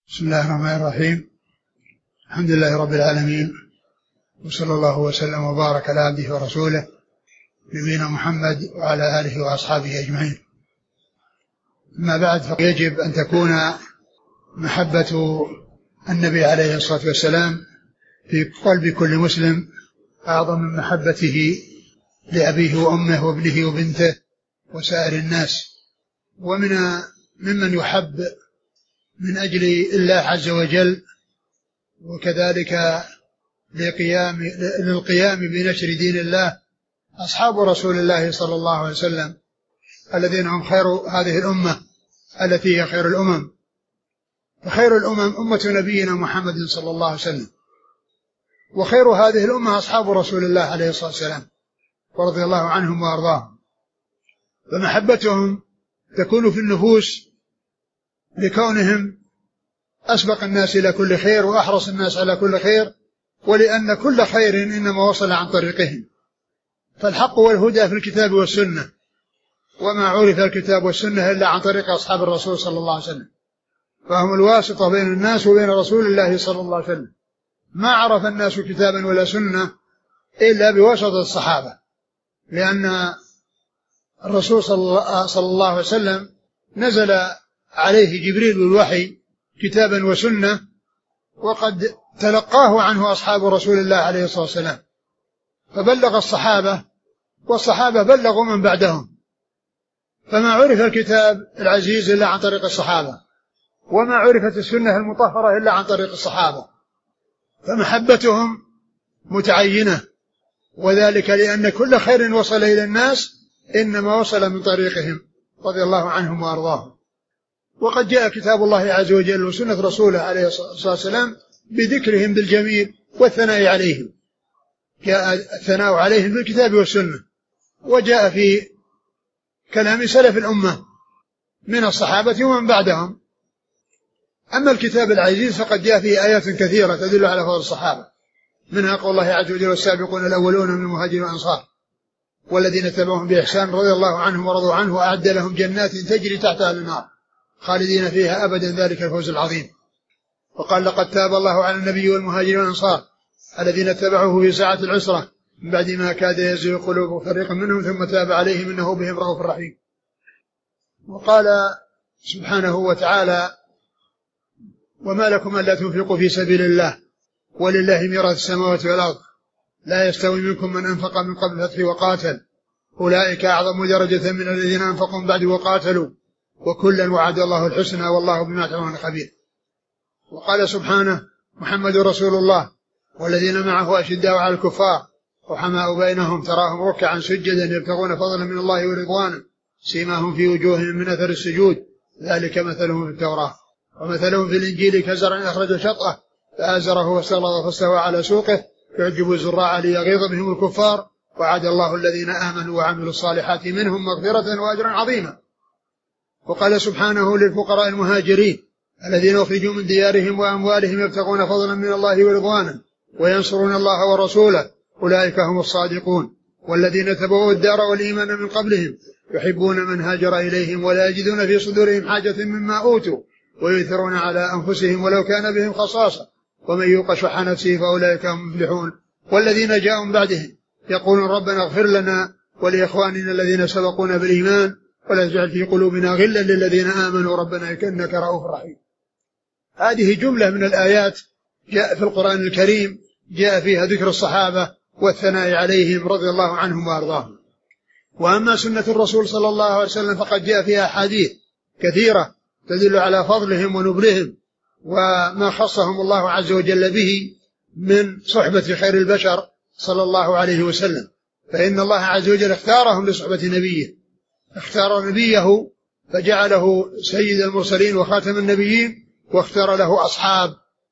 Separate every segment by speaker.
Speaker 1: بسم الله الرحمن الرحيم. الحمد لله رب العالمين، وصلى الله وسلم وبارك على عبده ورسوله نبينا محمد وعلى آله وأصحابه أجمعين. أما بعد، فيجب أن تكون محبة النبي عليه الصلاة والسلام في قلب كل مسلم أعظم من محبته لأبيه وأمه وابنه وبنته وسائر الناس. ممن يحب من أجل الله عز وجل، وكذلك للقيام بنشر دين الله أصحاب رسول الله صلى الله عليه وسلم، الذين هم خير هذه الأمة التي هي خير الأمم. فخير الأمم أمة نبينا محمد صلى الله عليه وسلم، وخير هذه الأمة أصحاب رسول الله عليه الصلاة والسلام، ورضي الله عنهم وأرضاهم. فمحبتهم تكون في النفوس لكونهم أسبق الناس إلى كل خير وأحرص الناس على كل خير، ولأن كل خير إنما وصل عن طريقهم. فالحق والهدى في الكتاب والسنة، وما عرف الكتاب والسنة إلا عن طريق أصحاب الرسول صلى الله عليه وسلم، فهم الواسطة بين الناس وبين رسول الله صلى الله عليه وسلم. ما عرف الناس كتابا ولا سنة إلا بواسطة الصحابة، لأن الرسول صلى الله عليه وسلم نزل عليه جبريل بالوحي كتابا وسنة، وقد تلقاه عنه أصحاب رسول الله عليه الصلاة والسلام، فبلغ الصحابة، والصحابة بلغوا من بعدهم. فما عرف الكتاب العزيز إلا عن طريق الصحابة، وما عرفت السنة المطهرة إلا عن طريق الصحابة. فمحبتهم متعينة، وذلك لأن كل خير وصل إلى الناس إنما وصل من طريقهم رضي الله عنهم وأرضاهم. وقد جاء كتاب الله عز وجل وسنة رسوله عليه الصلاة والسلام بذكرهم بالجميل والثناء عليهم، جاء الثناء عليهم بالكتاب والسنة، وجاء في كلام سلف الأمة من الصحابة ومن بعدهم. أما الكتاب العزيز فقد جاء فيه آيات كثيرة تدل على فضل الصحابة، منها قول الله عز وجل: والسابقون الأولون من المهاجرين والأنصار والذين تبعهم بإحسان رضي الله عنهم ورضوا عنه وأعد لهم جنات تجري تحتها الأنهار خالدين فيها أبدا ذلك الفوز العظيم. وقال: لقد تاب الله على النبي والمهاجرين والأنصار الذين اتبعوه في ساعة العسرة من بعد ما كاد يزيغ قلوب فريق منهم ثم تاب عليهم إنه بهم رؤوف رحيم. وقال سبحانه وتعالى: وما لكم ألا تنفقوا في سبيل الله ولله ميراث السماوات والأرض لا يستوي منكم من أنفق من قبل الفتح وقاتل أولئك أعظم درجة من الذين أنفقوا من بعد وقاتلوا وكلا وعد الله الحسنى والله بما تعملون خبير. وقال سبحانه: محمد رسول الله والذين معه أشداء على الكفار رحماء بينهم تراهم ركعا سجدا يبتغون فضلا من الله ورضوانا سيماهم في وجوههم من أثر السجود ذلك مثلهم في التوراة ومثلهم في الإنجيل كزرع أخرج شطأه فآزره واستغلظ فاستوى على سوقه يعجب الزراع ليغيظ بهم الكفار وعد الله الذين آمنوا وعملوا الصالحات منهم مغفرة وأجرا عظيما. وقال سبحانه: للفقراء المهاجرين الذين أخرجوا من ديارهم وأموالهم يبتغون فضلا من الله ورضوانا وينصرون الله ورسوله أولئك هم الصادقون والذين تبوأوا الدار والإيمان من قبلهم يحبون من هاجر إليهم ولا يجدون في صدورهم حاجة مما أوتوا ويؤثرون على أنفسهم ولو كان بهم خصاصة ومن يوق شح نفسه فأولئك هم المفلحون. والذين جاءوا من بعدهم يقولون ربنا اغفر لنا ولإخواننا الذين سبقونا بالإيمان ولا تجعل في قلوبنا غلا للذين آمنوا ربنا إنك رؤوف رحيم. هذه جملة من الآيات جاء في القرآن الكريم جاء فيها ذكر الصحابة والثناء عليهم رضي الله عنهم وأرضاهم. وأما سنة الرسول صلى الله عليه وسلم فقد جاء فيها أحاديث كثيرة تدل على فضلهم ونبلهم وما خصهم الله عز وجل به من صحبة خير البشر صلى الله عليه وسلم. فإن الله عز وجل اختارهم لصحبة نبيه، اختار نبيه فجعله سيد المرسلين وخاتم النبيين، واختار له أصحاب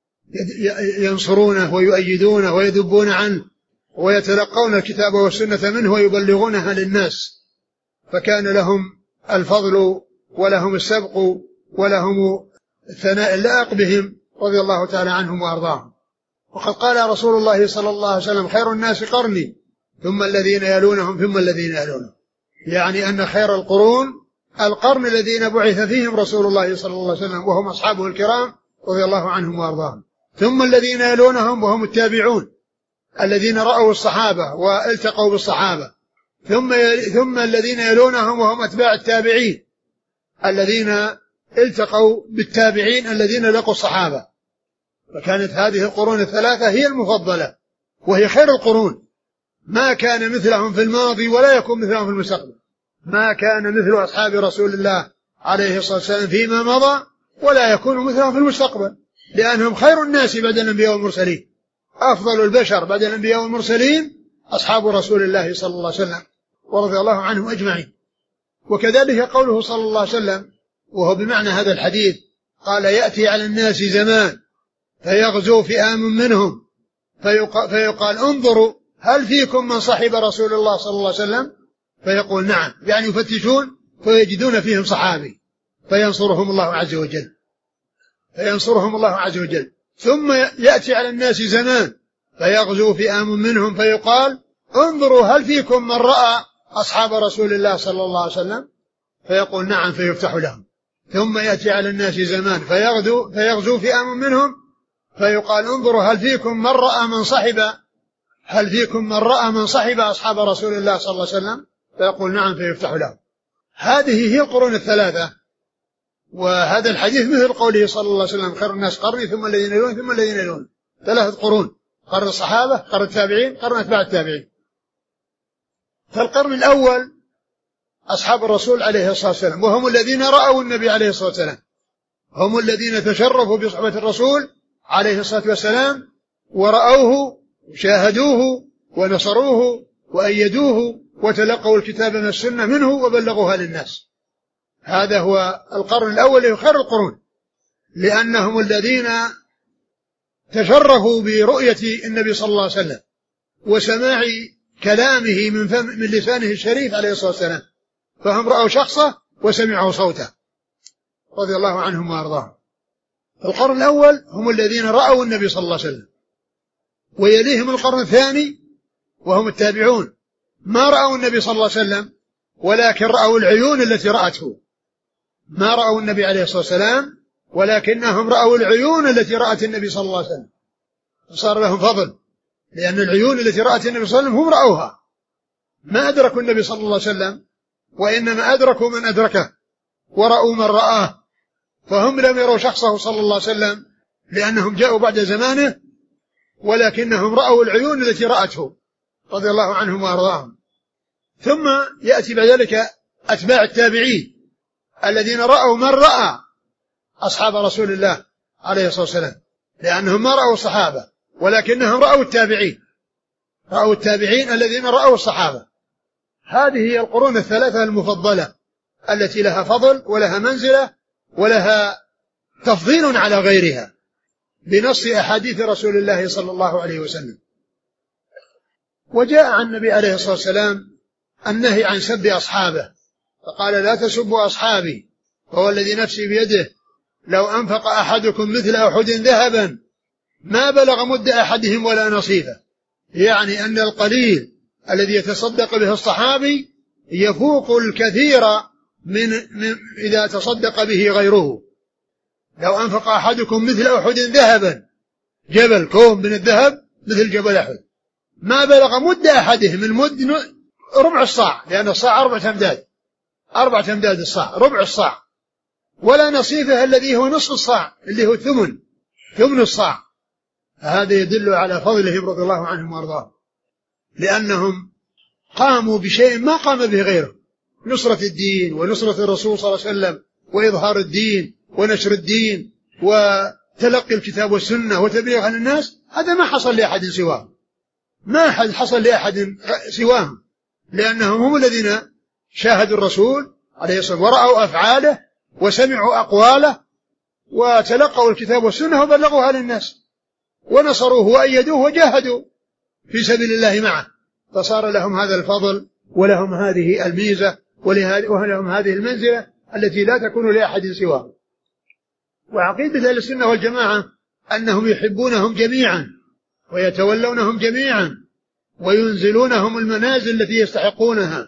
Speaker 1: ينصرونه ويؤيدونه ويذبون عنه ويتلقون الكتاب والسنة منه ويبلغونها للناس، فكان لهم الفضل ولهم السبق ولهم الثناء اللائق بهم رضي الله تعالى عنهم وأرضاهم. وقد قال رسول الله صلى الله عليه وسلم: خير الناس قرني ثم الذين يلونهم ثم الذين يلونهم، يعني أن خير القرون القرن الذين بعث فيهم رسول الله صلى الله عليه وسلم وهم أصحابه الكرام رضي الله عنهم وأرضاهم. ثم الذين يلونهم وهم التابعون الذين رأوا الصحابة والتقوا بالصحابة. ثم الذين يلونهم وهم أتباع التابعين الذين التقوا بالتابعين الذين لقوا الصحابة. فكانت هذه القرون الثلاثة هي المفضلة وهي خير القرون، ما كان مثلهم في الماضي ولا يكون مثلهم في المستقبل. ما كان مثل أصحاب رسول الله عليه الصلاة والسلام فيما مضى ولا يكون مثلهم في المستقبل، لأنهم خير الناس بعد الأنبياء والمرسلين. أفضل البشر بعد الأنبياء والمرسلين أصحاب رسول الله صلى الله عليه وسلم ورضي الله عنهم أجمعين. وكذلك قوله صلى الله عليه وسلم وهو بمعنى هذا الحديث، قال يأتي على الناس زمان فيغزو فئام منهم فيقال انظروا هل فيكم من صحب رسول الله صلى الله عليه وسلم؟ فيقول نعم، يعني يفتشون فيجدون فيهم صحابي فينصرهم الله عز وجل. ثم يأتي على الناس زمان فيغزو فئام منهم فيقال انظروا هل فيكم من رأى أصحاب رسول الله صلى الله عليه وسلم؟ فيقول نعم فيفتح لهم. ثم يأتي على الناس زمان فيغزو فئام منهم فيقال انظروا هل فيكم من رأى من صحب أصحاب رسول الله صلى الله عليه وسلم؟ فيقول نعم فيفتح لهم. هذه هي القرون الثلاثة. وهذا الحديث مثل قوله صلى الله عليه وسلم خير الناس قرني ثم الذين يلون ثم الذين يلون، 3 قرون: قرن الصحابة، قرن التابعين، قرن أتباع التابعين. فالقرن الأول أصحاب الرسول عليه الصلاة والسلام، وهم الذين رأوا النبي عليه الصلاة والسلام، هم الذين تشرفوا بصحبة الرسول عليه الصلاة والسلام ورأوه وشاهدوه ونصروه وأيدوه وتلقوا الكتاب من السنة منه وبلغوها للناس. هذا هو القرن الأول هو خير القرون، لأنهم الذين تشرفوا برؤية النبي صلى الله عليه وسلم وسماع كلامه من لسانه الشريف عليه الصلاة والسلام، فهم رأوا شخصه وسمعوا صوته رضي الله عنهم وأرضاهم. القرن الأول هم الذين رأوا النبي صلى الله عليه وسلم، ويليهم القرن الثاني وهم التابعون، ما رأوا النبي صلى الله عليه وسلم ولكن رأوا العيون التي رأته. ما رأوا النبي عليه الصلاة والسلام ولكنهم رأوا العيون التي رأت النبي صلى الله عليه وسلم، فصار لهم فضل، لأن العيون التي رأت النبي صلى الله عليه وسلم هم رأوها. ما أدركوا النبي صلى الله عليه وسلم، وإنما أدركوا من أدركه ورأوا من رآه، فهم لم يروا شخصه صلى الله عليه وسلم لأنهم جاءوا بعد زمانه، ولكنهم رأوا العيون التي رأته رضي الله عنهم وأرضاهم. ثم يأتي بعد ذلك أتباع التابعين الذين رأوا من رأى أصحاب رسول الله عليه الصلاة والسلام، لأنهم ما رأوا الصحابة ولكنهم رأوا التابعين الذين رأوا الصحابة. هذه هي القرون الثلاثة المفضلة التي لها فضل ولها منزلة ولها تفضيل على غيرها بنص أحاديث رسول الله صلى الله عليه وسلم. وجاء عن النبي عليه الصلاة والسلام النهي عن سب أصحابه، فقال لا تسبوا أصحابي وهو الذي نفسي بيده لو أنفق أحدكم مثل أحد ذهبا ما بلغ مد أحدهم ولا نصيفه، يعني أن القليل الذي يتصدق به الصحابي يفوق الكثير من إذا تصدق به غيره. لو أنفق أحدكم مثل أحد ذهبا، جبل كوم من الذهب مثل جبل أحد، ما بلغ مد أحدهم، المد ربع الصاع، لأن الصاع 4 أمداد الصاع، ربع الصاع، ولا نصيفه الذي هو نصف الصاع اللي هو ثمن الصاع. هذا يدل على فضلهم رضي الله عنهم وارضاهم، لأنهم قاموا بشيء ما قام به غيره، نصرة الدين ونصرة الرسول صلى الله عليه وسلم وإظهار الدين ونشر الدين وتلقي الكتاب والسنة وتبليغ عن الناس. هذا ما حصل لأحد سواهم، ما حصل لأحد سواهم، لأنهم هم الذين شاهدوا الرسول عليه الصلاة والسلام ورأوا أفعاله وسمعوا أقواله وتلقوا الكتاب والسنة وبلغوها للناس ونصروه وأيدوه وجاهدوا في سبيل الله معه، فصار لهم هذا الفضل ولهم هذه الميزة ولهم هذه المنزلة التي لا تكون لأحد سواهم. وعقيدة أهل السنة والجماعة أنهم يحبونهم جميعا ويتولونهم جميعا وينزلونهم المنازل التي يستحقونها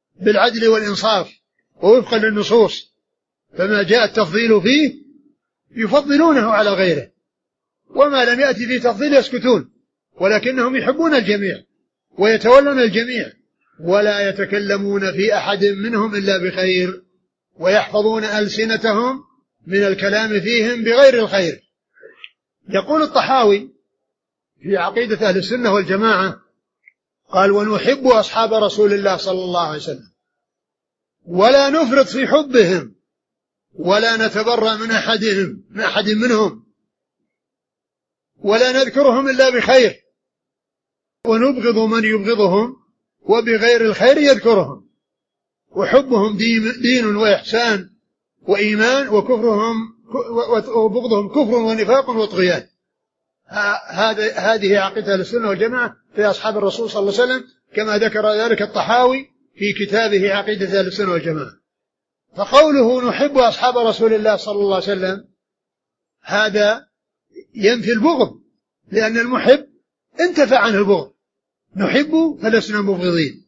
Speaker 1: بالعدل والإنصاف ووفقا للنصوص، فما جاء التفضيل فيه يفضلونه على غيره، وما لم يأتي فيه تفضيل يسكتون، ولكنهم يحبون الجميع ويتولون الجميع، ولا يتكلمون في أحد منهم إلا بخير، ويحفظون ألسنتهم من الكلام فيهم بغير الخير. يقول الطحاوي في عقيدة أهل السنة والجماعة قال: ونحب أصحاب رسول الله صلى الله عليه وسلم ولا نفرط في حبهم ولا نتبرأ من أحد منهم ولا نذكرهم إلا بخير، ونبغض من يبغضهم وبغير الخير يذكرهم، وحبهم دين وإحسان وإيمان، وبغضهم كفر ونفاق وطغيان. هذه عقيدة السنة والجماعة في أصحاب الرسول صلى الله عليه وسلم، كما ذكر ذلك الطحاوي في كتابه عقيدة السنة والجماعة. فقوله نحب أصحاب رسول الله صلى الله عليه وسلم هذا ينفي البغض، لأن المحب انتفع عنه البغض، نحب فلسنا مبغضين.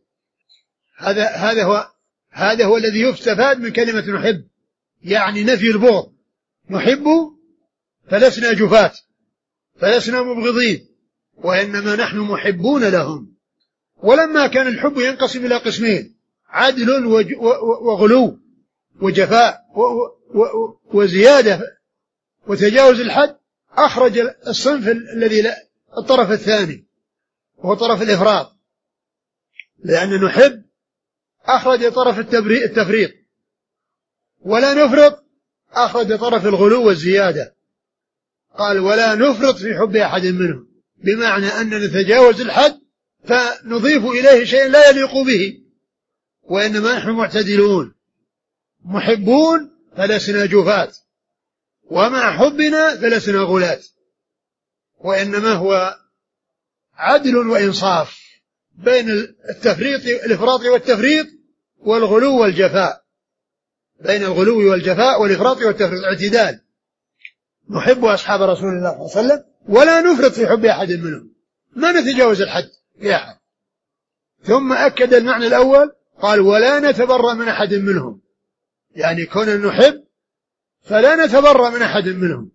Speaker 1: هذا هو الذي يستفاد من كلمة نحب، يعني نفي البغض، نحب فلسنا جفاة فلسنا مبغضين، وإنما نحن محبون لهم. ولما كان الحب ينقسم إلى قسمين: عدل وغلو وجفاء وزيادة وتجاوز الحد، أخرج الصنف الذي الطرف الثاني وهو طرف الإفراط، لأن نحب أخرج طرف التفريط، ولا نفرط أخرج طرف الغلو والزيادة. قال: ولا نفرط في حب أحد منهم، بمعنى أن نتجاوز الحد فنضيف إليه شيء لا يليق به، وإنما نحن معتدلون محبون فلسنا جفاة، ومع حبنا فلسنا غلاة، وإنما هو عدل وإنصاف بين الإفراط والتفريط والغلو والجفاء، بين الغلو والجفاء والإفراط والتفريط اعتدال. نحب أصحاب رسول الله صلى الله عليه وسلم ولا نفرط في حب أحد منهم، ما نتجاوز الحد في أحد. ثم أكد المعنى الأول قال: ولا نتبرأ من أحد منهم، يعني كون نحب فلا نتبرأ من أحد منهم،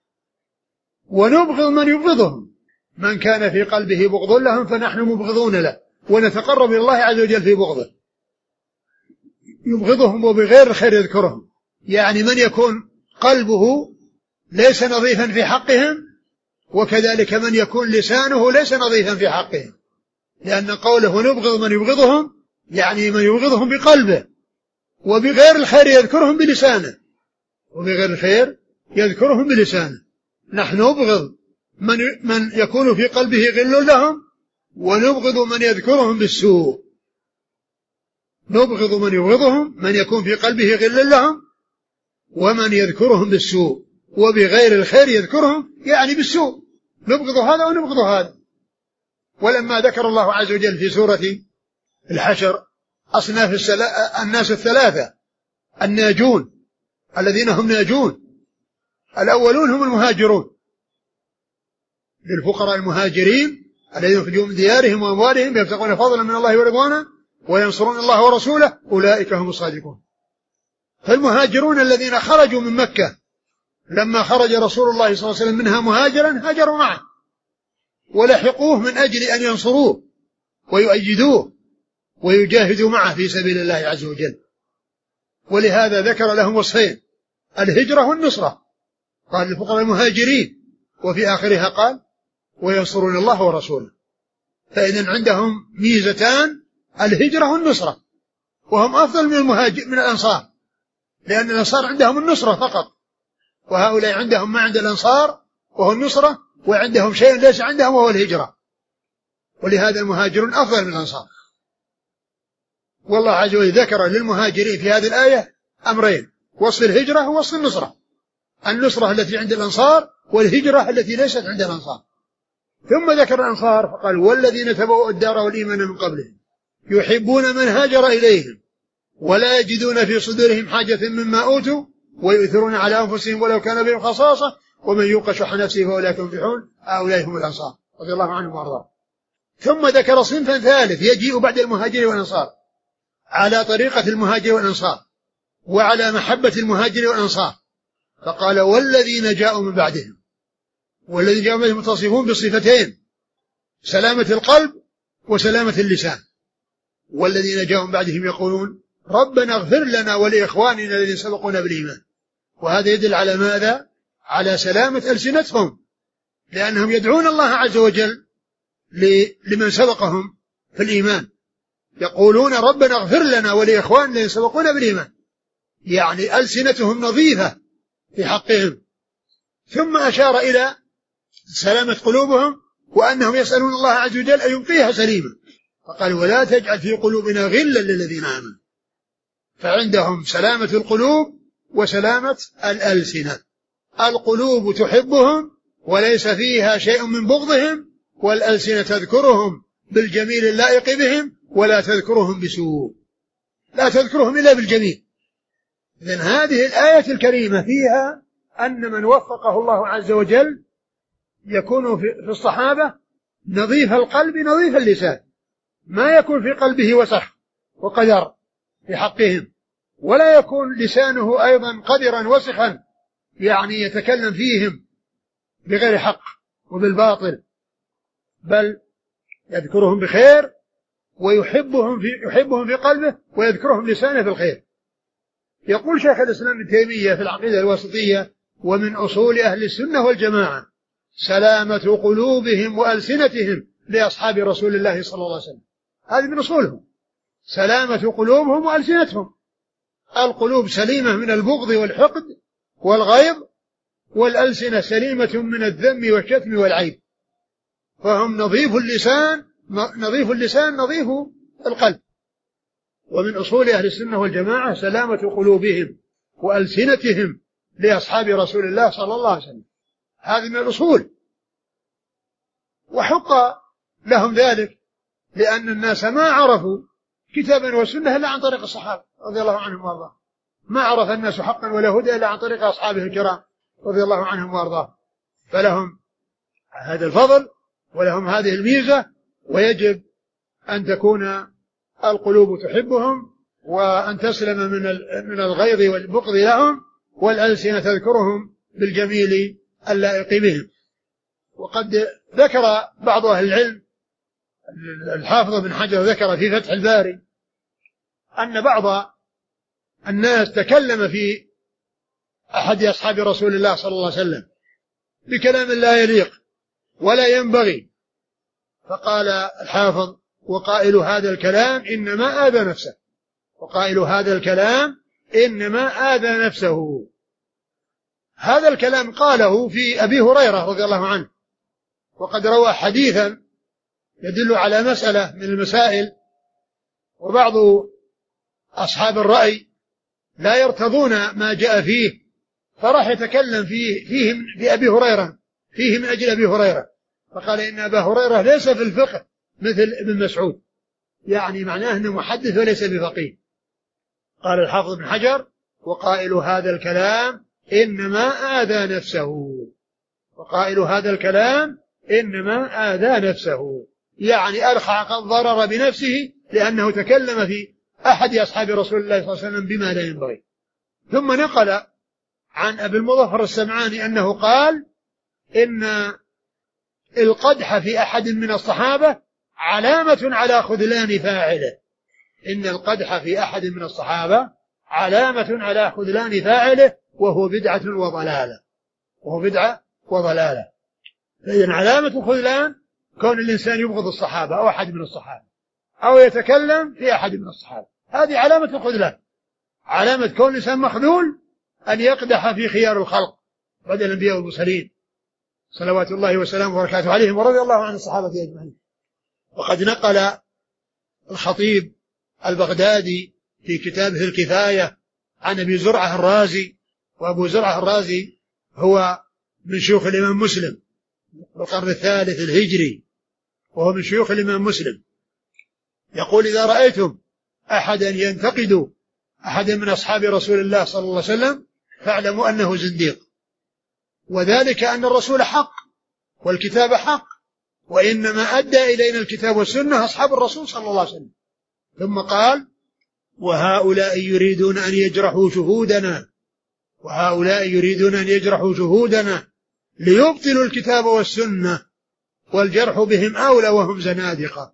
Speaker 1: ونبغض من يبغضهم، من كان في قلبه بغض لهم فنحن مبغضون له، ونتقرب إلى الله عز وجل في بغضه. يبغضهم وبغير الخير يذكرهم، يعني من يكون قلبه ليس نظيفا في حقهم، وكذلك من يكون لسانه ليس نظيفا في حقهم، لأن قوله ونبغض من يبغضهم يعني من يبغضهم بقلبه، وبغير الخير يذكرهم بلسانه، وبغير الخير يذكرهم بلسانه. نحن نبغض من يكون في قلبه غل لهم، ونبغض من يذكرهم بالسوء. نبغض من يبغضهم، من يكون في قلبه غل لهم، ومن يذكرهم بالسوء، وبغير الخير يذكرهم يعني بالسوء، نبغض هذا ونبغض هذا. ولما ذكر الله عز وجل في سورة الحشر أصناف الناس الثلاثة الناجون الذين هم ناجون: الأولون هم المهاجرون، للفقراء المهاجرين الذين يخرجون من ديارهم وأموالهم يبتغون فضلا من الله ورضوانا وينصرون الله ورسوله أولئك هم الصادقون. فالمهاجرون الذين خرجوا من مكة لما خرج رسول الله صلى الله عليه وسلم منها مهاجرا هاجروا معه ولحقوه من أجل أن ينصروه ويؤيدوه ويجاهدوا معه في سبيل الله عز وجل. ولهذا ذكر لهم وصفين: الهجرة والنصرة، قال للفقراء المهاجرين، وفي آخرها قال وينصرون الله ورسوله. فإذن عندهم ميزتان: الهجرة والنصرة، وهم أفضل من الأنصار، لأن الأنصار عندهم النصرة فقط، وهؤلاء عندهم ما عند الأنصار وهو النصرة، وعندهم شيء ليس عندهم وهو الهجرة. ولهذا المهاجرون أفضل من الأنصار. والله عز وجل ذكر للمهاجرين في هذه الآية أمرين: وصف الهجرة ووصف النصرة، النصرة التي عند الأنصار والهجرة التي ليست عند الأنصار. ثم ذكر الأنصار فقال: والذين تبوأوا الدار والإيمان من قبلهم يحبون من هاجر إليهم ولا يجدون في صدورهم حاجة مما أوتوا ويؤثرون على أنفسهم ولو كان بهم خصاصة ومن يوق شح نفسه فأولئك هم المفلحون. هؤلاء هم الأنصار رضي الله عنهم وأرضاهم. ثم ذكر صنفا ثالث يجيء بعد المهاجر والأنصار على طريقة المهاجر والأنصار وعلى محبة المهاجر والأنصار، فقال والذين جاءوا من بعدهم، والذين جاءوا من بعدهم متصفون بصفتين: سلامة القلب وسلامة اللسان. والذين جاءوا من بعدهم يقولون ربنا اغفر لنا ولإخواننا الذين سبقونا بالإيمان. وهذا يدل على ماذا؟ على سلامة ألسنتهم، لأنهم يدعون الله عز وجل لمن سبقهم في الإيمان، يقولون ربنا اغفر لنا ولإخواننا الذين سبقونا بالإيمان، يعني ألسنتهم نظيفة في حقهم. ثم أشار إلى سلامة قلوبهم وأنهم يسألون الله عز وجل أن يبقيها سليمة، فقال ولا تجعل في قلوبنا غلا للذين آمنوا. فعندهم سلامة القلوب وسلامة الألسنة. القلوب تحبهم وليس فيها شيء من بغضهم، والألسنة تذكرهم بالجميل اللائق بهم ولا تذكرهم بسوء، لا تذكرهم إلا بالجميل. إذن هذه الآية الكريمة فيها أن من وفقه الله عز وجل يكون في الصحابة نظيف القلب نظيف اللسان، ما يكون في قلبه وسخ وقدر في حقهم، ولا يكون لسانه أيضا قدرا وسخا، يعني يتكلم فيهم بغير حق وبالباطل، بل يذكرهم بخير ويحبهم في قلبه ويذكرهم لسانه في الخير. يقول شيخ الإسلام ابن تيمية في العقيدة الواسطية: ومن أصول أهل السنة والجماعة سلامة قلوبهم وألسنتهم لأصحاب رسول الله صلى الله عليه وسلم. هذه من أصولهم، سلامة قلوبهم وألسنتهم. القلوب سليمة من البغض والحقد والغيظ، والألسنة سليمة من الذم والشتم والعيب، فهم نظيف اللسان نظيف القلب. ومن أصول أهل السنة والجماعة سلامة قلوبهم وألسنتهم لأصحاب رسول الله صلى الله عليه وسلم. هذه من الأصول، وحق لهم ذلك، لأن الناس ما عرفوا كتابا وسنة إلا عن طريق الصحابة رضي الله عنهم وارضاهم، ما عرف الناس حقا ولا هدى إلا عن طريق أصحابه الكرام رضي الله عنهم وارضاهم. فلهم هذا الفضل ولهم هذه الميزة، ويجب أن تكون القلوب تحبهم وأن تسلم من الغيظ والبغض لهم، والألسنة تذكرهم بالجميل اللائق بهم. وقد ذكر بعض أهل العلم، الحافظ بن حجر ذكر في فتح الباري أن بعض الناس تكلم في أحد أصحاب رسول الله صلى الله عليه وسلم بكلام لا يليق ولا ينبغي، فقال الحافظ: وقائل هذا الكلام إنما آذى نفسه، وقائل هذا الكلام إنما آذى نفسه. هذا الكلام قاله في أبي هريرة رضي الله عنه، وقد روى حديثا يدل على مسألة من المسائل، وبعض أصحاب الرأي لا يرتضون ما جاء فيه، فراح يتكلم فيه بأبي هريرة، فيه من أجل أبي هريرة، فقال إن أبا هريرة ليس في الفقه مثل ابن مسعود، يعني معناه أنه محدث وليس بفقيه. قال الحافظ بن حجر: وقائل هذا الكلام إنما آذى نفسه، وقائل هذا الكلام إنما آذى نفسه، يعني ألحق الضرر بنفسه لأنه تكلم في أحد أصحاب رسول الله صلى الله عليه وسلم بما لا ينبغي. ثم نقل عن أبي المظفر السمعاني أنه قال: إن القدح في أحد من الصحابة علامة على خذلان فاعله، إن القدح في أحد من الصحابة علامة على خذلان فاعله، وهو بدعة وضلالة. فإذن علامة الخذلان كون الإنسان يبغض الصحابة أو أحد من الصحابة أو يتكلم في أحد من الصحابة، هذه علامة الخذلان. علامة كون الإنسان مخذول أن يقدح في خيار الخلق بعد الأنبياء والمرسلين صلوات الله وسلامه وبركاته عليهم ورضي الله عن الصحابة أجمعين. وقد نقل الخطيب البغدادي في كتابه الكفاية عن أبي زرعة الرازي، وأبو زرعة الرازي هو من شيوخ الإمام مسلم في القرن الثالث الهجري، وهو من شيوخ الإمام مسلم، يقول: إذا رأيتم أحدا ينتقد أحدا من أصحاب رسول الله صلى الله عليه وسلم فاعلموا أنه زنديق، وذلك أن الرسول حق والكتاب حق، وإنما أدى إلينا الكتاب والسنة أصحاب الرسول صلى الله عليه وسلم. ثم قال: وهؤلاء يريدون أن يجرحوا شهودنا وهؤلاء يريدون أن يجرحوا جهودنا ليبطلوا الكتاب والسنة والجرح بهم أولى وهم زنادقة.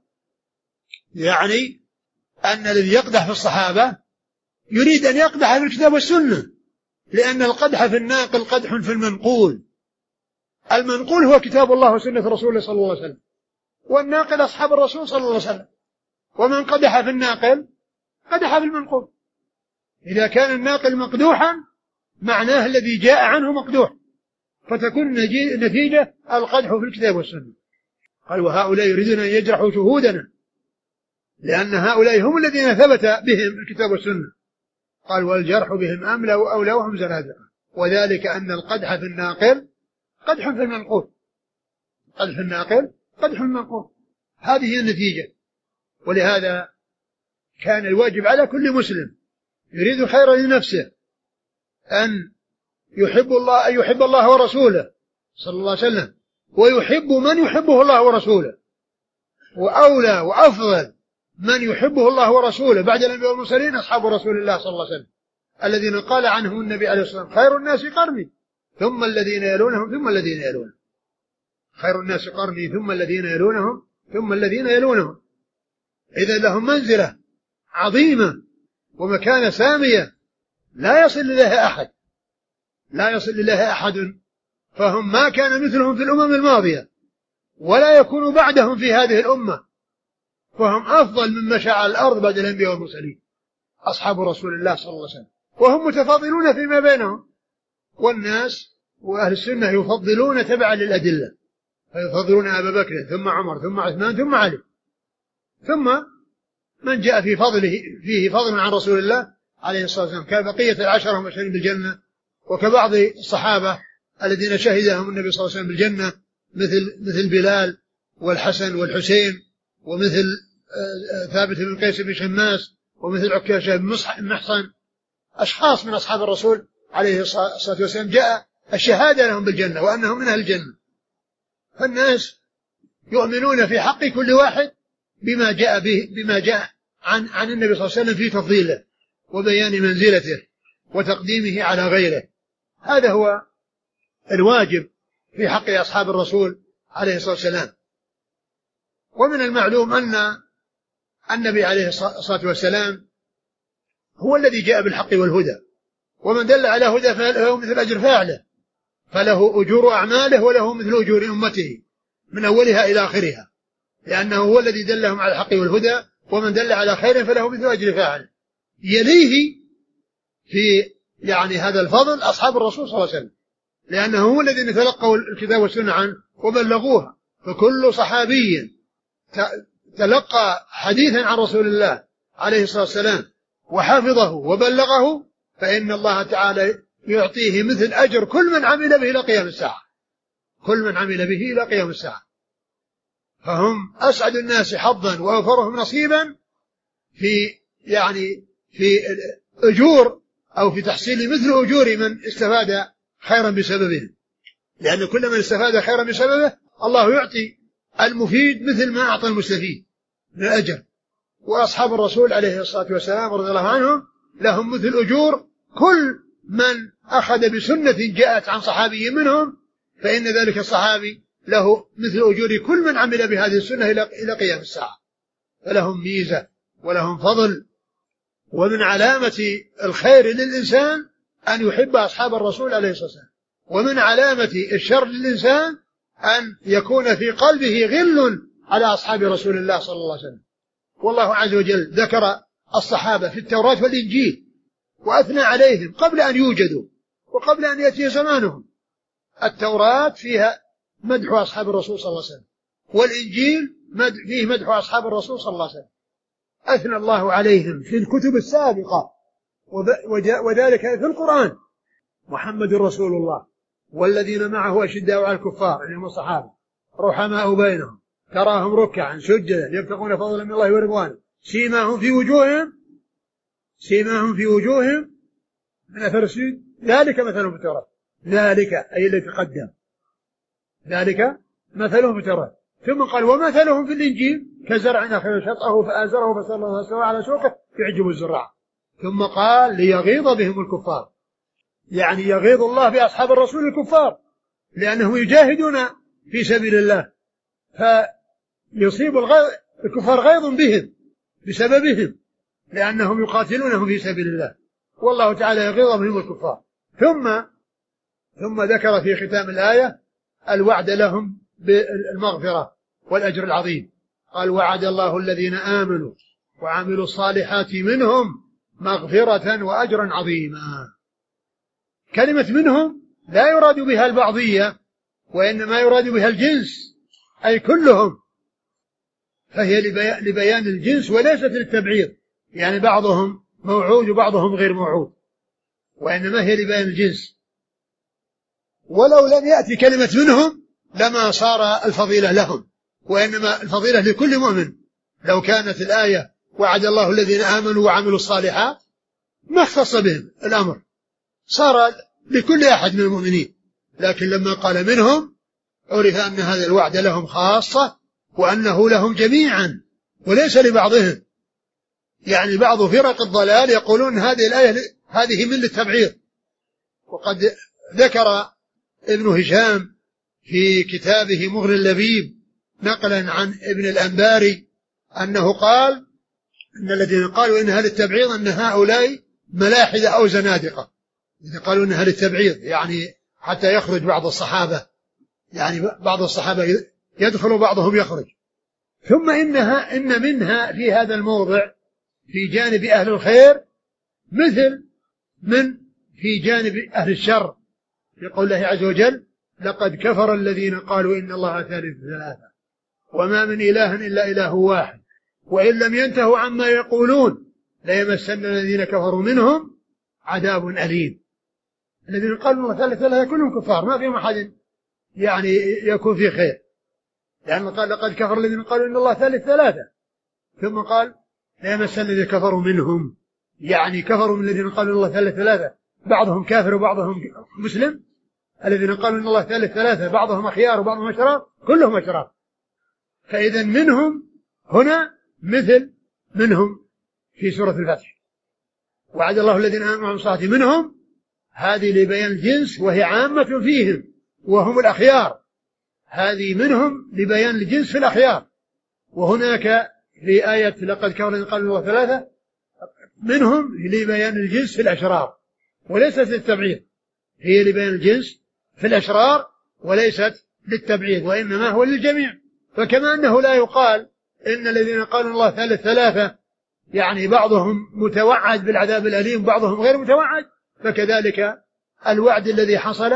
Speaker 1: يعني أن الذي يقدح في الصحابة يريد أن يقدح في الكتاب والسنة، لأن القدح في الناقل قدح في المنقول. المنقول هو كتاب الله وسنة رسوله صلى الله عليه وسلم، والناقل أصحاب الرسول صلى الله عليه وسلم. ومن قدح في الناقل قدح في المنقول. إذا كان الناقل مقدوحا معناه الذي جاء عنه مقدوح، فتكون نتيجة القدح في الكتاب والسنة. قال وهؤلاء يريدون أن يجرحوا شهودنا، لأن هؤلاء هم الذين ثبت بهم الكتاب والسنة. قال والجرح بهم أولى وهم زنادقة، وذلك أن القدح في الناقل قدح في المنقول. قدح الناقل قدح في المنقول، هذه هي النتيجة. ولهذا كان الواجب على كل مسلم يريد خيرا لنفسه أن يحب الله ورسوله صلى الله عليه وسلم، ويحب من يحبه الله ورسوله. وأولى وأفضل من يحبه الله ورسوله بعد الأنبياء والمرسلين أصحاب رسول الله صلى الله عليه وسلم، الذين قال عنهم النبي عليه الصلاة والسلام خير الناس قرني ثم الذين يلونهم ثم الذين يلونهم. خير الناس قرني ثم الذين يلونهم ثم الذين يلونهم. إذا لهم منزلة عظيمة ومكانة سامية لا يصل إليها أحد، لا يصل إليها أحد. فهم ما كان مثلهم في الأمم الماضية ولا يكون بعدهم في هذه الأمة، فهم أفضل من مشى على الأرض بعد الأنبياء والمرسلين أصحاب رسول الله صلى الله عليه وسلم. وهم متفاضلون فيما بينهم، والناس وأهل السنة يفضلون تبعا للأدلة، فيفضلون أبا بكر ثم عمر ثم عثمان ثم علي، ثم من جاء فيه فضل عن رسول الله عليه الصلاة والسلام كبقية العشرة المبشرين بالجنة، وكبعض الصحابة الذين شهدهم النبي صلى الله عليه وسلم بالجنة مثل بلال والحسن والحسين، ومثل ثابت بن قيس بن شماس، ومثل عكاشة بن محصن. أشخاص من أصحاب الرسول عليه الصلاة والسلام جاء الشهادة لهم بالجنة وأنهم من أهل الجنة. فالناس يؤمنون في حق كل واحد بما جاء عن النبي صلى الله عليه وسلم في تفضيله وبيان منزلته وتقديمه على غيره. هذا هو الواجب في حق أصحاب الرسول عليه الصلاة والسلام. ومن المعلوم أن النبي عليه الصلاة والسلام هو الذي جاء بالحق والهدى، ومن دل على هدى فله مثل أجر فاعله، فله أجور أعماله وله مثل أجور أمته من أولها إلى آخرها، لأنه هو الذي دلهم على الحق والهدى. ومن دل على خير فله مثل أجر فاعله. يليه في هذا الفضل أصحاب الرسول صلى الله عليه وسلم، لأنه هو الذين تلقوا الكتاب والسنة عنه وبلغوها. فكل صحابي تلقى حديثا عن رسول الله عليه الصلاة والسلام وحفظه وبلغه فإن الله تعالى يعطيه مثل أجر كل من عمل به إلى قيام الساعة، كل من عمل به إلى قيام الساعة. فهم أسعد الناس حظا وأوفرهم نصيبا في أجور أو في تحصيل مثل أجور من استفاد خيرا بسببهم، لأن كل من استفاد خيرا بسببه الله يعطي المفيد مثل ما أعطى المستفيد من الأجر. وأصحاب الرسول عليه الصلاة والسلام رضي الله عنهم لهم مثل أجور كل من أخذ بسنة جاءت عن صحابي منهم، فإن ذلك الصحابي له مثل أجور كل من عمل بهذه السنة إلى قيام الساعة. فلهم ميزة ولهم فضل. ومن علامة الخير للإنسان أن يحب أصحاب الرسول عليه الصلاة والسلام، ومن علامة الشر للإنسان أن يكون في قلبه غل على أصحاب رسول الله صلى الله عليه وسلم. والله عز وجل ذكر الصحابة في التوراة والإنجيل وأثنى عليهم قبل أن يوجدوا وقبل أن يأتي زمانهم. التوراة فيها مدح أصحاب الرسول صلى الله عليه وسلم، والإنجيل فيه مدح أصحاب الرسول صلى الله عليه وسلم. أثنى الله عليهم في الكتب السابقة، وذلك في القرآن. محمد رسول الله والذين معه أشداء على الكفار يعني هم الصحابة رحماء بينهم تراهم ركعا سجدا يبتغون فضلا من الله ورضوانه سيماهم في وجوههم من أثر السجود ذلك مثلهم في التوراة. ذلك أي الذي تقدم، ذلك مثلهم في التوراة. ثم قال ومثلهم في الإنجيل كزرع أخرج شطأه فآزره فاستوى على سوقه يعجب الزراع. ثم قال ليغيظ بهم الكفار. يعني يغيظ الله بأصحاب الرسول الكفار، لأنهم يجاهدون في سبيل الله، فيصيب الكفار غيظ بهم بسببهم، لأنهم يقاتلونهم في سبيل الله، والله تعالى يغيظ بهم الكفار. ثم ذكر في ختام الآية الوعد لهم بالمغفرة والأجر العظيم، قال وعد الله الذين آمنوا وعملوا الصالحات منهم مغفرة وأجرا عظيما. كلمة منهم لا يراد بها البعضية، وإنما يراد بها الجنس، أي كلهم، فهي لبيان الجنس وليست للتبعيض، يعني بعضهم موعود وبعضهم غير موعود، وإنما هي لبيان الجنس. ولو لم يأتي كلمة منهم لما صار الفضيلة لهم، وإنما الفضيلة لكل مؤمن. لو كانت الآية وعد الله الذين آمنوا وعملوا الصالحات ما اختص بهم الأمر، صار لكل أحد من المؤمنين، لكن لما قال منهم عرف أن هذا الوعد لهم خاصة، وأنه لهم جميعا وليس لبعضهم. يعني بعض فرق الضلال يقولون هذه الآية هذه من للتبعيض. وقد ذكر ابن هشام في كتابه مغني اللبيب نقلا عن ابن الأنباري أنه قال إن الذين قالوا إنها للتبعيض أن هؤلاء ملاحدة أو زنادقة، إذا قالوا إنها للتبعيض يعني حتى يخرج بعض الصحابة، يعني بعض الصحابة يدخل بعضهم يخرج. ثم إن منها في هذا الموضع في جانب أهل الخير مثل من في جانب أهل الشر، يقول الله عز وجل لقد كفر الذين قالوا إن الله ثالث ثلاثة وما من إله إلا إله واحد وإن لم ينتهوا عما يقولون ليمسن الذين كفروا منهم عذاب أليم. الذين قالوا الله ثالث ثلاثة كلهم كفار، ما فيهم أحد يعني يكون في خير، لأنه قال لقد كفر الذين قالوا إن الله ثالث ثلاثة، ثم قال ليمسن الذين كفروا منهم، يعني كفروا من الذين قالوا إن الله ثالث ثلاثة، بعضهم كافر وبعضهم مسلم. الذين قالوا إن الله ثالث ثلاثة بعضهم أخيار وبعضهم أشرار، كلهم أشرار. فإذا منهم هنا مثل منهم في سورة الفتح، وعد الله الذين آمنوا وعملوا الصالحات منهم، هذه لبيان الجنس وهي عامة فيهم وهم الأخيار، هذه منهم لبيان الجنس في الأخيار. وهناك في آية لقد كفر الذين قالوا الله ثلاثة منهم لبيان الجنس في الأشرار وليست للتبعيض، هي لبيان الجنس في الأشرار وليست للتبعيض، وإنما هو للجميع. فكما أنه لا يقال إن الذين قالوا الله ثالث ثلاثة يعني بعضهم متوعد بالعذاب الأليم وبعضهم غير متوعد، فكذلك الوعد الذي حصل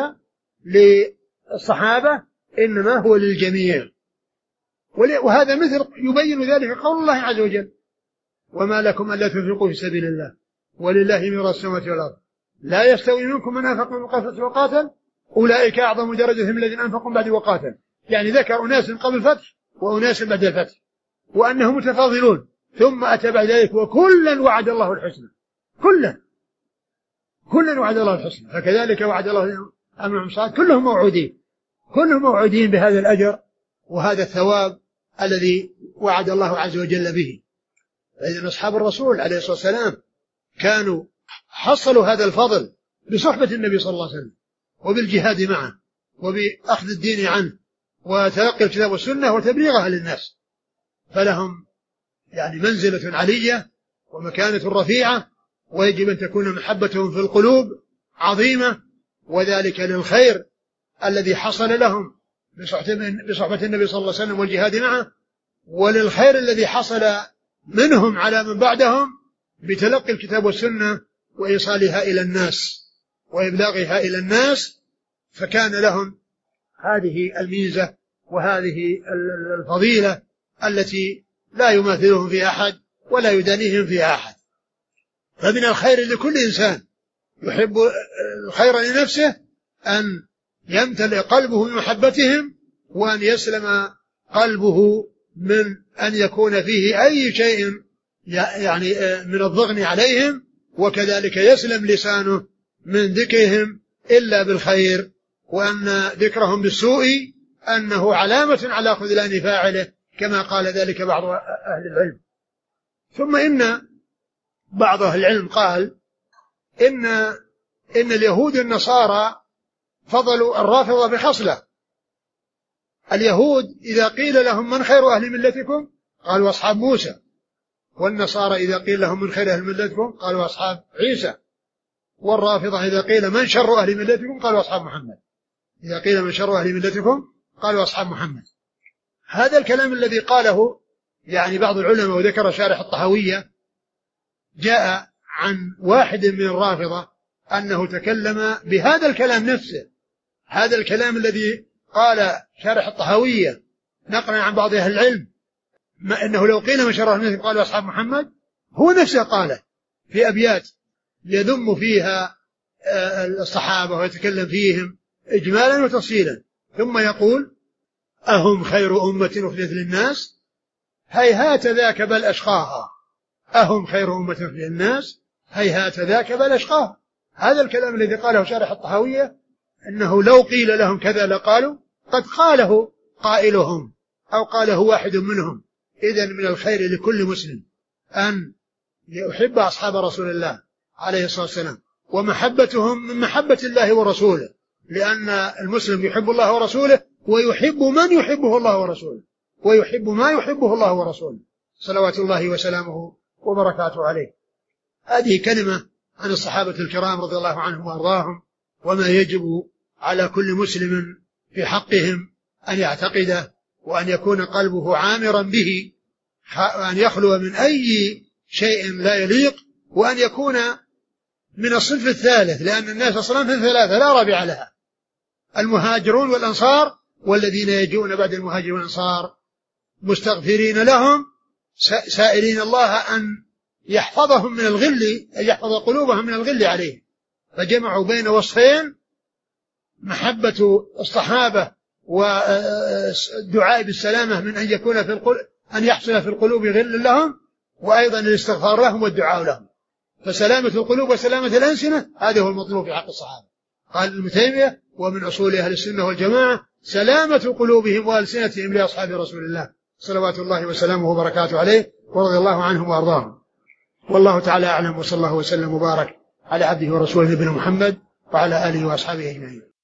Speaker 1: للصحابة إنما هو للجميع. وهذا مثل يبين ذلك قول الله عز وجل وما لكم ألا تنفقوا في سبيل الله ولله ميراث السماوات والأرض لا يستوي منكم من أنفق من قبل وقاتل أولئك أعظم درجة من الذين أنفقوا بعد وقاتل. يعني ذكر أناس قبل الفتح وأناس بعد الفتح وأنهم متفاضلون، ثم أتى بعد ذلك وكلا وعد الله الحسنى، كلا وعد الله الحسنى. فكذلك وعد الله أمر المصاد كلهم موعودين بهذا الأجر وهذا الثواب الذي وعد الله عز وجل به. فإذن أصحاب الرسول عليه الصلاة والسلام كانوا حصلوا هذا الفضل بصحبة النبي صلى الله عليه وسلم وبالجهاد معه وبأخذ الدين عنه وتلقي الكتاب والسنة وتبليغها للناس، فلهم يعني منزلة علية ومكانة رفيعة، ويجب أن تكون محبتهم في القلوب عظيمة، وذلك للخير الذي حصل لهم بصحبة النبي صلى الله عليه وسلم والجهاد معه، وللخير الذي حصل منهم على من بعدهم بتلقي الكتاب والسنة وإيصالها إلى الناس وإبلاغها إلى الناس. فكان لهم هذه الميزة وهذه الفضيلة التي لا يماثلهم في أحد ولا يدانيهم في أحد. فمن الخير لكل إنسان يحب الخير لنفسه أن يمتلئ قلبه من محبتهم، وأن يسلم قلبه من أن يكون فيه أي شيء يعني من الضغن عليهم، وكذلك يسلم لسانه من ذكرهم إلا بالخير، وأن ذكرهم بالسوء أنه علامة على خذلان فاعله كما قال ذلك بعض أهل العلم. ثم إن بعض أهل العلم قال إن إن اليهود النصارى فضلوا الرافضة بخصلة. اليهود إذا قيل لهم من خير أهل ملتكم قالوا أصحاب موسى، والنصارى إذا قيل لهم من خير أهل ملتكم قالوا أصحاب عيسى، والرافضة إذا قيل من شر أهل ملتكم قالوا أصحاب محمد، إذا قيل من شر أهل ملتكم قالوا أصحاب محمد. هذا الكلام الذي قاله يعني بعض العلماء وذكر شارح الطحاوية جاء عن واحد من الرافضة أنه تكلم بهذا الكلام نفسه، هذا الكلام الذي قال شارح الطحاوية نقلا عن بعض أهل العلم ما إنه لو قيل من شر أهل ملتكم قالوا أصحاب محمد، هو نفسه قاله في أبيات يذم فيها الصحابة ويتكلم فيهم إجمالا وتفصيلا، ثم يقول أهم خير أمة أخرجت للناس هيهات ذاك بل أشقاها، أهم خير أمة أخرجت للناس هيهات ذاك بل أشقاها. هذا الكلام الذي قاله شارح الطحاوية أنه لو قيل لهم كذا لقالوا قد قاله قائلهم أو قاله واحد منهم. إذن من الخير لكل مسلم أن يحب أصحاب رسول الله عليه الصلاة والسلام، ومحبتهم من محبة الله ورسوله، لأن المسلم يحب الله ورسوله ويحب من يحبه الله ورسوله، ويحب ما يحبه الله ورسوله صلوات الله وسلامه وبركاته عليه. هذه كلمة عن الصحابة الكرام رضي الله عنهم وأرضاهم، وما يجب على كل مسلم في حقهم أن يعتقده وأن يكون قلبه عامرا به، وأن يخلو من أي شيء لا يليق، وأن يكون من الصنف الثالث، لأن الناس أصلا في ثلاثة لا رابع لها: المهاجرون والأنصار، والذين يجون بعد المهاجرين والأنصار مستغفرين لهم سائلين الله أن يحفظهم من الغل، أن يحفظ قلوبهم من الغل عليه. فجمعوا بين وصفين: محبة الصحابة والدعاء بالسلامة من أن يكون أن يحصل في القلوب غل لهم، وأيضا الاستغفار لهم والدعاء لهم. فسلامة القلوب وسلامة الألسنة هذا هو المطلوب في حق الصحابة. قال ابن تيمية: ومن أصول أهل السنة والجماعة سلامة قلوبهم وألسنتهم لأصحاب رسول الله صلوات الله وسلامه وبركاته عليه ورضي الله عنهم وأرضاهم. والله تعالى أعلم، وصلى الله وسلم وبارك على عبده ورسوله نبينا محمد وعلى آله وأصحابه أجمعين.